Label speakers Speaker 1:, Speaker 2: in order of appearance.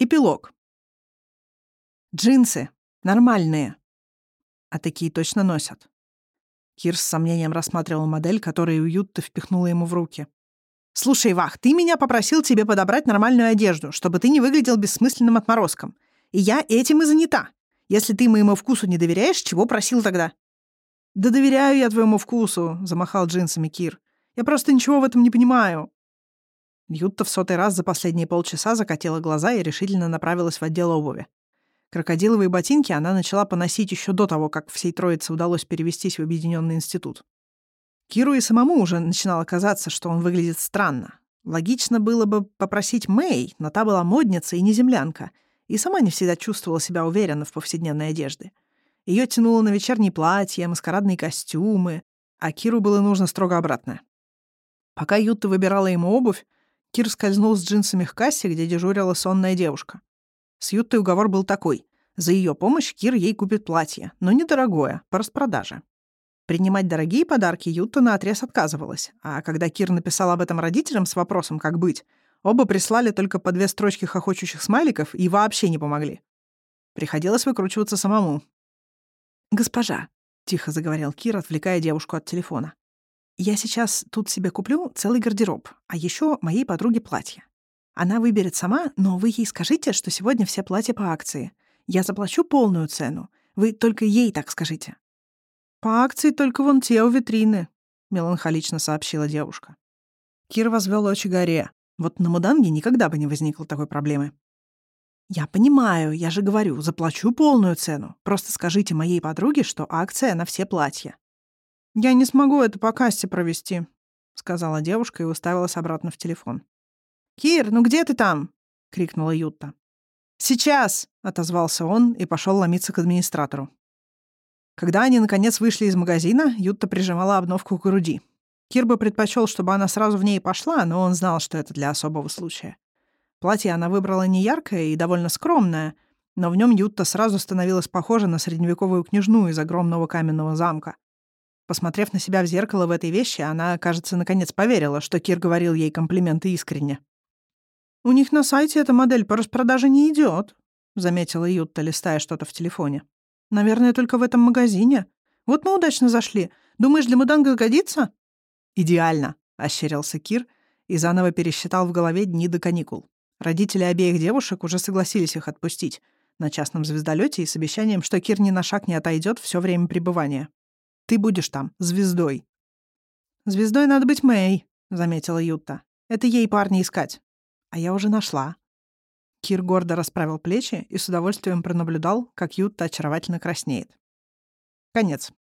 Speaker 1: Эпилог. Джинсы. Нормальные. А такие точно носят. Кир с сомнением рассматривал модель, которую Ютта впихнула ему в руки. «Слушай, Вах, ты меня попросил тебе подобрать нормальную одежду, чтобы ты не выглядел бессмысленным отморозком. И я этим и занята. Если ты моему вкусу не доверяешь, чего просил тогда?» «Да доверяю я твоему вкусу», — замахал джинсами Кир. «Я просто ничего в этом не понимаю». Ютта в 100-й раз за последние полчаса закатила глаза и решительно направилась в отдел обуви. Крокодиловые ботинки она начала поносить еще до того, как всей троице удалось перевестись в объединенный институт. Киру и самому уже начинало казаться, что он выглядит странно. Логично было бы попросить Мэй, но та была модница и не землянка, и сама не всегда чувствовала себя уверенно в повседневной одежде. Ее тянуло на вечерние платья, маскарадные костюмы, а Киру было нужно строго обратное. Пока Ютта выбирала ему обувь, Кир скользнул с джинсами к кассе, где дежурила сонная девушка. С Юттой уговор был такой. За ее помощь Кир ей купит платье, но недорогое, по распродаже. Принимать дорогие подарки Ютта наотрез отказывалась, а когда Кир написал об этом родителям с вопросом, как быть, оба прислали только по 2 строчки хохочущих смайликов и вообще не помогли. Приходилось выкручиваться самому. «Госпожа», — тихо заговорил Кир, отвлекая девушку от телефона, «я сейчас тут себе куплю целый гардероб, а еще моей подруге платье. Она выберет сама, но вы ей скажите, что сегодня все платья по акции. Я заплачу полную цену. Вы только ей так скажите». «По акции только вон те у витрины», — меланхолично сообщила девушка. Кир возвел очи горе. Вот на Муданге никогда бы не возникло такой проблемы. «Я понимаю, я же говорю, заплачу полную цену. Просто скажите моей подруге, что акция на все платья». «Я не смогу это по кассе провести», — сказала девушка и уставилась обратно в телефон. «Кир, ну где ты там?» — крикнула Ютта. «Сейчас!» — отозвался он и пошел ломиться к администратору. Когда они, наконец, вышли из магазина, Ютта прижимала обновку к груди. Кир бы предпочел, чтобы она сразу в ней пошла, но он знал, что это для особого случая. Платье она выбрала не яркое и довольно скромное, но в нем Ютта сразу становилась похожа на средневековую княжну из огромного каменного замка. Посмотрев на себя в зеркало в этой вещи, она, кажется, наконец поверила, что Кир говорил ей комплименты искренне. «У них на сайте эта модель по распродаже не идет», — заметила Ютта, листая что-то в телефоне. «Наверное, только в этом магазине. Вот мы удачно зашли. Думаешь, для Муданга годится?» «Идеально», — ощерился Кир и заново пересчитал в голове дни до каникул. Родители обеих девушек уже согласились их отпустить на частном звездолете и с обещанием, что Кир ни на шаг не отойдет все время пребывания. «Ты будешь там, звездой». «Звездой надо быть Мэй», — заметила Ютта. «Это ей парня искать. А я уже нашла». Кир гордо расправил плечи и с удовольствием пронаблюдал, как Ютта очаровательно краснеет. Конец.